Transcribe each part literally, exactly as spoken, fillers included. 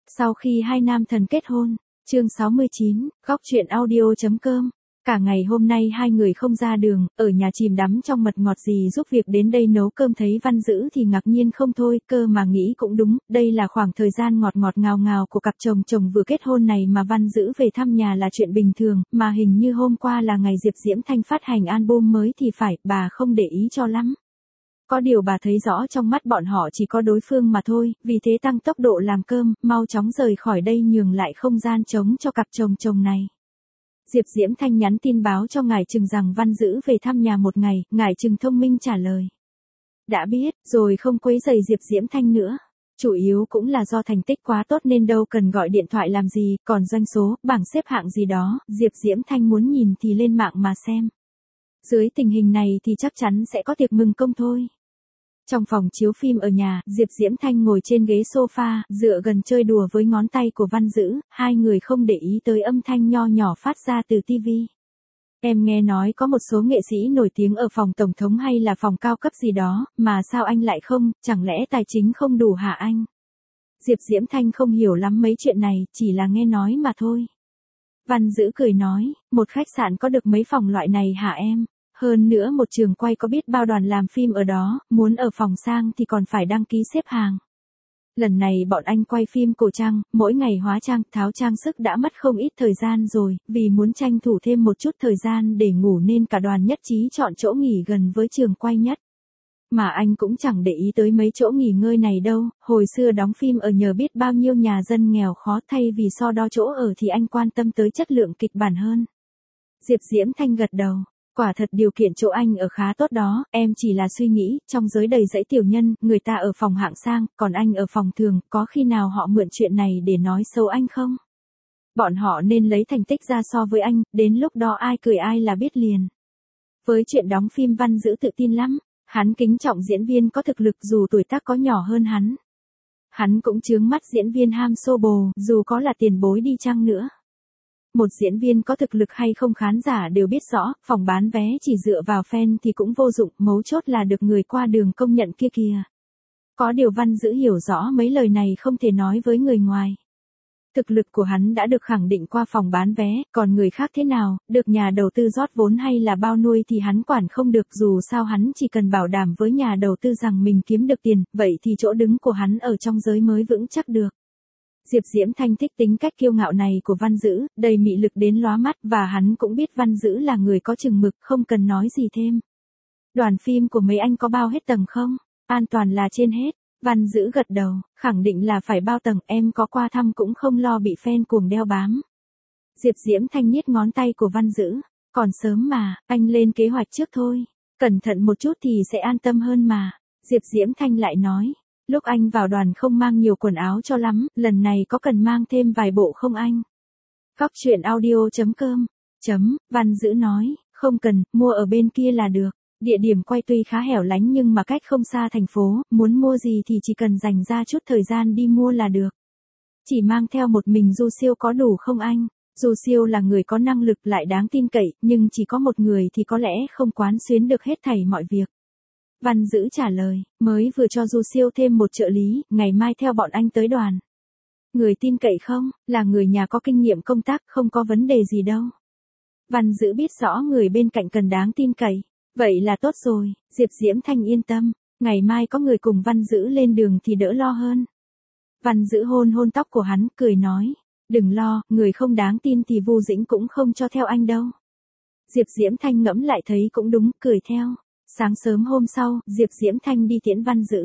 Sau khi hai nam thần kết hôn, chương sáu mươi chín, góc truyện audio.com. Cả ngày hôm nay hai người không ra đường, ở nhà chìm đắm trong mật ngọt gì giúp việc đến đây nấu cơm thấy Văn Dữ thì ngạc nhiên không thôi, cơ mà nghĩ cũng đúng, đây là khoảng thời gian ngọt ngọt ngào ngào của cặp chồng chồng vừa kết hôn này mà Văn Dữ về thăm nhà là chuyện bình thường, mà hình như hôm qua là ngày Diệp Diễm Thanh phát hành album mới thì phải, bà không để ý cho lắm. Có điều bà thấy rõ trong mắt bọn họ chỉ có đối phương mà thôi, vì thế tăng tốc độ làm cơm, mau chóng rời khỏi đây nhường lại không gian trống cho cặp chồng chồng này. Diệp Diễm Thanh nhắn tin báo cho ngài Trừng rằng Văn Dữ về thăm nhà một ngày, ngài Trừng thông minh trả lời. Đã biết, rồi không quấy rầy Diệp Diễm Thanh nữa. Chủ yếu cũng là do thành tích quá tốt nên đâu cần gọi điện thoại làm gì, còn doanh số, bảng xếp hạng gì đó, Diệp Diễm Thanh muốn nhìn thì lên mạng mà xem. Dưới tình hình này thì chắc chắn sẽ có tiệc mừng công thôi. Trong phòng chiếu phim ở nhà, Diệp Diễm Thanh ngồi trên ghế sofa, dựa gần chơi đùa với ngón tay của Văn Dữ, hai người không để ý tới âm thanh nho nhỏ phát ra từ tivi. Em nghe nói có một số nghệ sĩ nổi tiếng ở phòng tổng thống hay là phòng cao cấp gì đó, mà sao anh lại không, chẳng lẽ tài chính không đủ hả anh? Diệp Diễm Thanh không hiểu lắm mấy chuyện này, chỉ là nghe nói mà thôi. Văn Dữ cười nói, một khách sạn có được mấy phòng loại này hả em? Hơn nữa một trường quay có biết bao đoàn làm phim ở đó, muốn ở phòng sang thì còn phải đăng ký xếp hàng. Lần này bọn anh quay phim cổ trang, mỗi ngày hóa trang, tháo trang sức đã mất không ít thời gian rồi, vì muốn tranh thủ thêm một chút thời gian để ngủ nên cả đoàn nhất trí chọn chỗ nghỉ gần với trường quay nhất. Mà anh cũng chẳng để ý tới mấy chỗ nghỉ ngơi này đâu, hồi xưa đóng phim ở nhờ biết bao nhiêu nhà dân nghèo khó, thay vì so đo chỗ ở thì anh quan tâm tới chất lượng kịch bản hơn. Diệp Diễm Thanh gật đầu. Quả thật điều kiện chỗ anh ở khá tốt đó, em chỉ là suy nghĩ, trong giới đầy dẫy tiểu nhân, người ta ở phòng hạng sang, còn anh ở phòng thường, có khi nào họ mượn chuyện này để nói xấu anh không? Bọn họ nên lấy thành tích ra so với anh, đến lúc đó ai cười ai là biết liền. Với chuyện đóng phim Văn Dữ tự tin lắm, hắn kính trọng diễn viên có thực lực dù tuổi tác có nhỏ hơn hắn. Hắn cũng chướng mắt diễn viên ham xô bồ, dù có là tiền bối đi chăng nữa. Một diễn viên có thực lực hay không khán giả đều biết rõ, phòng bán vé chỉ dựa vào fan thì cũng vô dụng, mấu chốt là được người qua đường công nhận kia kìa. Có điều Văn Dữ hiểu rõ mấy lời này không thể nói với người ngoài. Thực lực của hắn đã được khẳng định qua phòng bán vé, còn người khác thế nào, được nhà đầu tư rót vốn hay là bao nuôi thì hắn quản không được, dù sao hắn chỉ cần bảo đảm với nhà đầu tư rằng mình kiếm được tiền, vậy thì chỗ đứng của hắn ở trong giới mới vững chắc được. Diệp Diễm Thanh thích tính cách kiêu ngạo này của Văn Dữ, đầy mị lực đến lóa mắt, và hắn cũng biết Văn Dữ là người có chừng mực, không cần nói gì thêm. Đoàn phim của mấy anh có bao hết tầng không? An toàn là trên hết. Văn Dữ gật đầu, khẳng định là phải bao tầng, em có qua thăm cũng không lo bị fan cuồng đeo bám. Diệp Diễm Thanh nhét ngón tay của Văn Dữ, còn sớm mà, anh lên kế hoạch trước thôi. Cẩn thận một chút thì sẽ an tâm hơn mà. Diệp Diễm Thanh lại nói. Lúc anh vào đoàn không mang nhiều quần áo cho lắm, lần này có cần mang thêm vài bộ không anh? Góc truyện audio.com. Chấm, Văn Dữ nói, không cần, mua ở bên kia là được. Địa điểm quay tuy khá hẻo lánh nhưng mà cách không xa thành phố, muốn mua gì thì chỉ cần dành ra chút thời gian đi mua là được. Chỉ mang theo một mình Du Siêu có đủ không anh? Du Siêu là người có năng lực lại đáng tin cậy, nhưng chỉ có một người thì có lẽ không quán xuyến được hết thảy mọi việc. Văn Dữ trả lời, mới vừa cho Du Siêu thêm một trợ lý, ngày mai theo bọn anh tới đoàn. Người tin cậy không, là người nhà có kinh nghiệm công tác, không có vấn đề gì đâu. Văn Dữ biết rõ người bên cạnh cần đáng tin cậy. Vậy là tốt rồi, Diệp Diễm Thanh yên tâm, ngày mai có người cùng Văn Dữ lên đường thì đỡ lo hơn. Văn Dữ hôn hôn tóc của hắn, cười nói, đừng lo, người không đáng tin thì Vu Dĩnh cũng không cho theo anh đâu. Diệp Diễm Thanh ngẫm lại thấy cũng đúng, cười theo. Sáng sớm hôm sau, Diệp Diễm Thanh đi tiễn Văn Dữ.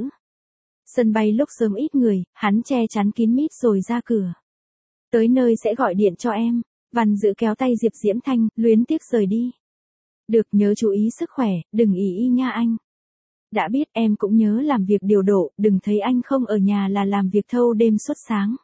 Sân bay lúc sớm ít người, hắn che chắn kín mít rồi ra cửa. Tới nơi sẽ gọi điện cho em. Văn Dữ kéo tay Diệp Diễm Thanh, luyến tiếc rời đi. Được, nhớ chú ý sức khỏe, đừng ì y nha anh. Đã biết, em cũng nhớ làm việc điều độ, đừng thấy anh không ở nhà là làm việc thâu đêm suốt sáng.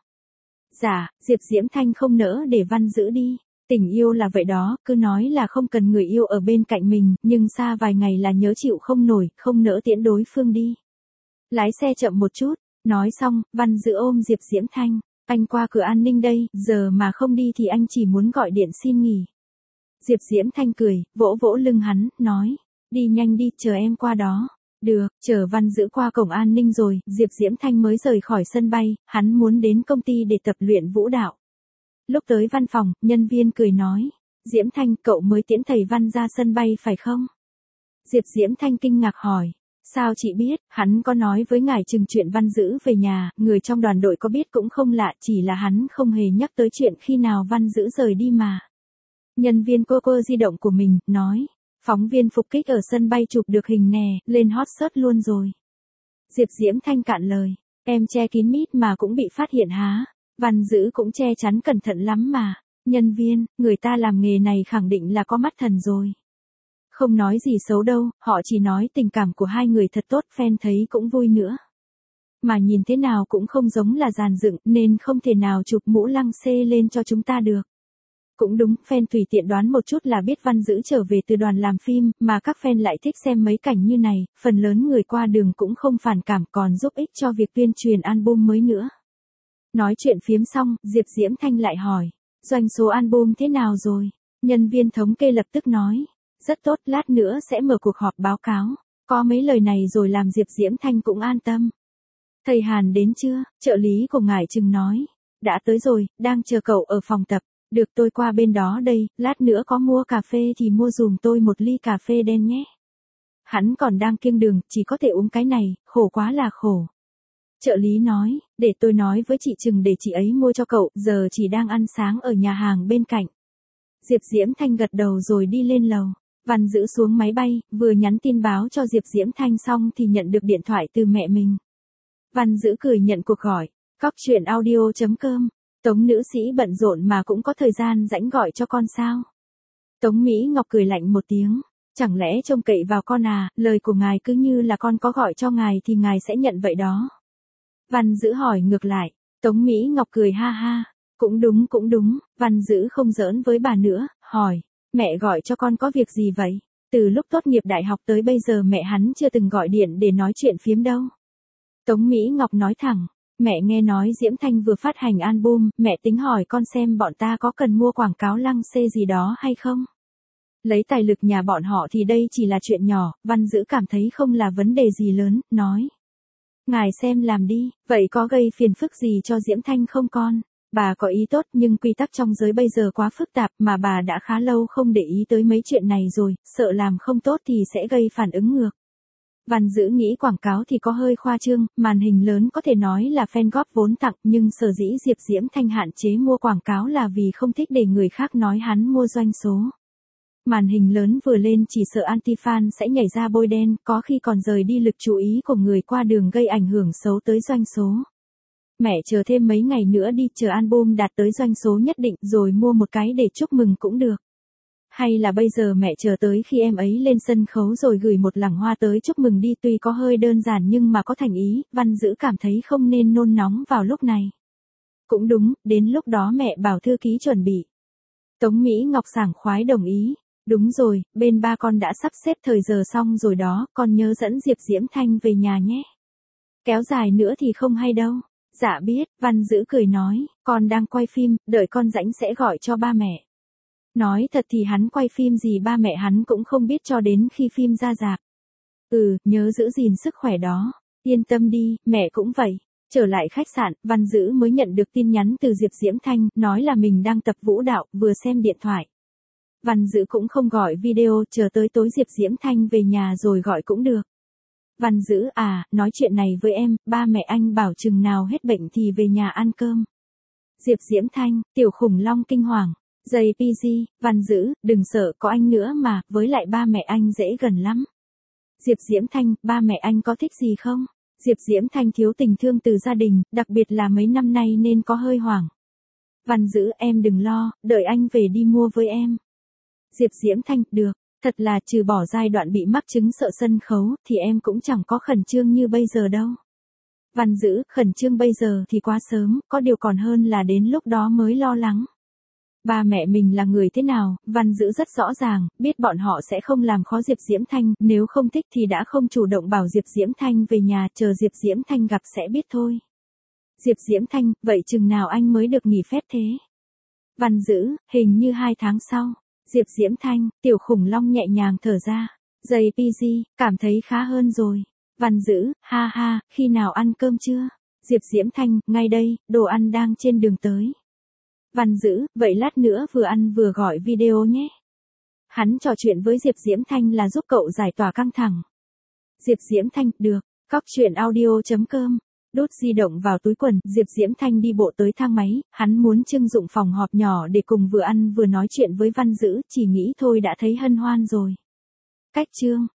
Dạ, Diệp Diễm Thanh không nỡ để Văn Dữ đi. Tình yêu là vậy đó, cứ nói là không cần người yêu ở bên cạnh mình, nhưng xa vài ngày là nhớ chịu không nổi, không nỡ tiễn đối phương đi. Lái xe chậm một chút, nói xong, Văn Dữ ôm Diệp Diễm Thanh, anh qua cửa an ninh đây, giờ mà không đi thì anh chỉ muốn gọi điện xin nghỉ. Diệp Diễm Thanh cười, vỗ vỗ lưng hắn, nói, đi nhanh đi, chờ em qua đó. Được, chờ Văn Dữ qua cổng an ninh rồi, Diệp Diễm Thanh mới rời khỏi sân bay, hắn muốn đến công ty để tập luyện vũ đạo. Lúc tới văn phòng, nhân viên cười nói, Diễm Thanh, cậu mới tiễn thầy Văn ra sân bay phải không? Diệp Diễm Thanh kinh ngạc hỏi, sao chị biết, hắn có nói với ngài chừng chuyện Văn Dữ về nhà, người trong đoàn đội có biết cũng không lạ, chỉ là hắn không hề nhắc tới chuyện khi nào Văn Dữ rời đi mà. Nhân viên cô cô di động của mình, nói, phóng viên phục kích ở sân bay chụp được hình nè, lên hot search luôn rồi. Diệp Diễm Thanh cạn lời, em che kín mít mà cũng bị phát hiện há, Văn Dữ cũng che chắn cẩn thận lắm mà. Nhân viên, người ta làm nghề này khẳng định là có mắt thần rồi. Không nói gì xấu đâu, họ chỉ nói tình cảm của hai người thật tốt, fan thấy cũng vui nữa. Mà nhìn thế nào cũng không giống là dàn dựng, nên không thể nào chụp mũ lăng xê lên cho chúng ta được. Cũng đúng, fan tùy tiện đoán một chút là biết Văn Dữ trở về từ đoàn làm phim, mà các fan lại thích xem mấy cảnh như này, phần lớn người qua đường cũng không phản cảm, còn giúp ích cho việc tuyên truyền album mới nữa. Nói chuyện phiếm xong, Diệp Diễm Thanh lại hỏi, doanh số album thế nào rồi? Nhân viên thống kê lập tức nói, rất tốt, lát nữa sẽ mở cuộc họp báo cáo. Có mấy lời này rồi làm Diệp Diễm Thanh cũng an tâm. Thầy Hàn đến chưa? Trợ lý của ngài Trừng nói, đã tới rồi, đang chờ cậu ở phòng tập. Được, tôi qua bên đó đây, lát nữa có mua cà phê thì mua dùm tôi một ly cà phê đen nhé. Hắn còn đang kiêng đường, chỉ có thể uống cái này, khổ quá là khổ. Trợ lý nói, để tôi nói với chị Trừng để chị ấy mua cho cậu, giờ chỉ đang ăn sáng ở nhà hàng bên cạnh. Diệp Diễm Thanh gật đầu rồi đi lên lầu. Văn Dữ xuống máy bay, vừa nhắn tin báo cho Diệp Diễm Thanh xong thì nhận được điện thoại từ mẹ mình. Văn Dữ cười nhận cuộc gọi, cóc truyện audio chấm com. Tống nữ sĩ bận rộn mà cũng có thời gian rảnh gọi cho con sao? Tống Mỹ Ngọc cười lạnh một tiếng, chẳng lẽ trông cậy vào con à, lời của ngài cứ như là con có gọi cho ngài thì ngài sẽ nhận vậy đó. Văn Dữ hỏi ngược lại, Tống Mỹ Ngọc cười ha ha, cũng đúng cũng đúng, Văn Dữ không giỡn với bà nữa, hỏi, mẹ gọi cho con có việc gì vậy? Từ lúc tốt nghiệp đại học tới bây giờ mẹ hắn chưa từng gọi điện để nói chuyện phiếm đâu. Tống Mỹ Ngọc nói thẳng, mẹ nghe nói Diễm Thanh vừa phát hành album, mẹ tính hỏi con xem bọn ta có cần mua quảng cáo lăng xê gì đó hay không? Lấy tài lực nhà bọn họ thì đây chỉ là chuyện nhỏ, Văn Dữ cảm thấy không là vấn đề gì lớn, nói. Ngài xem làm đi, vậy có gây phiền phức gì cho Diễm Thanh không con? Bà có ý tốt nhưng quy tắc trong giới bây giờ quá phức tạp mà bà đã khá lâu không để ý tới mấy chuyện này rồi, sợ làm không tốt thì sẽ gây phản ứng ngược. Văn Dữ nghĩ quảng cáo thì có hơi khoa trương, màn hình lớn có thể nói là fan góp vốn tặng nhưng sở dĩ Diệp Diễm Thanh hạn chế mua quảng cáo là vì không thích để người khác nói hắn mua doanh số. Màn hình lớn vừa lên chỉ sợ anti-fan sẽ nhảy ra bôi đen, có khi còn rời đi lực chú ý của người qua đường gây ảnh hưởng xấu tới doanh số. Mẹ chờ thêm mấy ngày nữa đi, chờ album đạt tới doanh số nhất định rồi mua một cái để chúc mừng cũng được. Hay là bây giờ mẹ chờ tới khi em ấy lên sân khấu rồi gửi một lẵng hoa tới chúc mừng đi, tuy có hơi đơn giản nhưng mà có thành ý, Văn Dữ cảm thấy không nên nôn nóng vào lúc này. Cũng đúng, đến lúc đó mẹ bảo thư ký chuẩn bị. Tống Mỹ Ngọc sảng khoái đồng ý. Đúng rồi, bên ba con đã sắp xếp thời giờ xong rồi đó, con nhớ dẫn Diệp Diễm Thanh về nhà nhé. Kéo dài nữa thì không hay đâu. Dạ biết, Văn Dữ cười nói, con đang quay phim, đợi con rảnh sẽ gọi cho ba mẹ. Nói thật thì hắn quay phim gì ba mẹ hắn cũng không biết cho đến khi phim ra rạp. Ừ, nhớ giữ gìn sức khỏe đó. Yên tâm đi, mẹ cũng vậy. Trở lại khách sạn, Văn Dữ mới nhận được tin nhắn từ Diệp Diễm Thanh, nói là mình đang tập vũ đạo, vừa xem điện thoại. Văn Dữ cũng không gọi video, chờ tới tối Diệp Diễm Thanh về nhà rồi gọi cũng được. Văn Dữ à, nói chuyện này với em, ba mẹ anh bảo chừng nào hết bệnh thì về nhà ăn cơm. Diệp Diễm Thanh, tiểu khủng long kinh hoàng. jê pê giê, Văn Dữ, đừng sợ, có anh nữa mà, với lại ba mẹ anh dễ gần lắm. Diệp Diễm Thanh, ba mẹ anh có thích gì không? Diệp Diễm Thanh thiếu tình thương từ gia đình, đặc biệt là mấy năm nay nên có hơi hoảng. Văn Dữ, em đừng lo, đợi anh về đi mua với em. Diệp Diễm Thanh, được, thật là trừ bỏ giai đoạn bị mắc chứng sợ sân khấu thì em cũng chẳng có khẩn trương như bây giờ đâu. Văn Dữ, khẩn trương bây giờ thì quá sớm, có điều còn hơn là đến lúc đó mới lo lắng. Ba mẹ mình là người thế nào, Văn Dữ rất rõ ràng, biết bọn họ sẽ không làm khó Diệp Diễm Thanh, nếu không thích thì đã không chủ động bảo Diệp Diễm Thanh về nhà, chờ Diệp Diễm Thanh gặp sẽ biết thôi. Diệp Diễm Thanh, vậy chừng nào anh mới được nghỉ phép thế? Văn Dữ, hình như hai tháng sau. Diệp Diễm Thanh, tiểu khủng long nhẹ nhàng thở ra. jê pê giê, cảm thấy khá hơn rồi. Văn Dữ, ha ha, khi nào ăn cơm chưa? Diệp Diễm Thanh, ngay đây, đồ ăn đang trên đường tới. Văn Dữ, vậy lát nữa vừa ăn vừa gọi video nhé. Hắn trò chuyện với Diệp Diễm Thanh là giúp cậu giải tỏa căng thẳng. Diệp Diễm Thanh, được, cóc truyện audio.com. Đút di động vào túi quần, Diệp Diễm Thanh đi bộ tới thang máy, hắn muốn trưng dụng phòng họp nhỏ để cùng vừa ăn vừa nói chuyện với Văn Dữ, chỉ nghĩ thôi đã thấy hân hoan rồi. Cách chương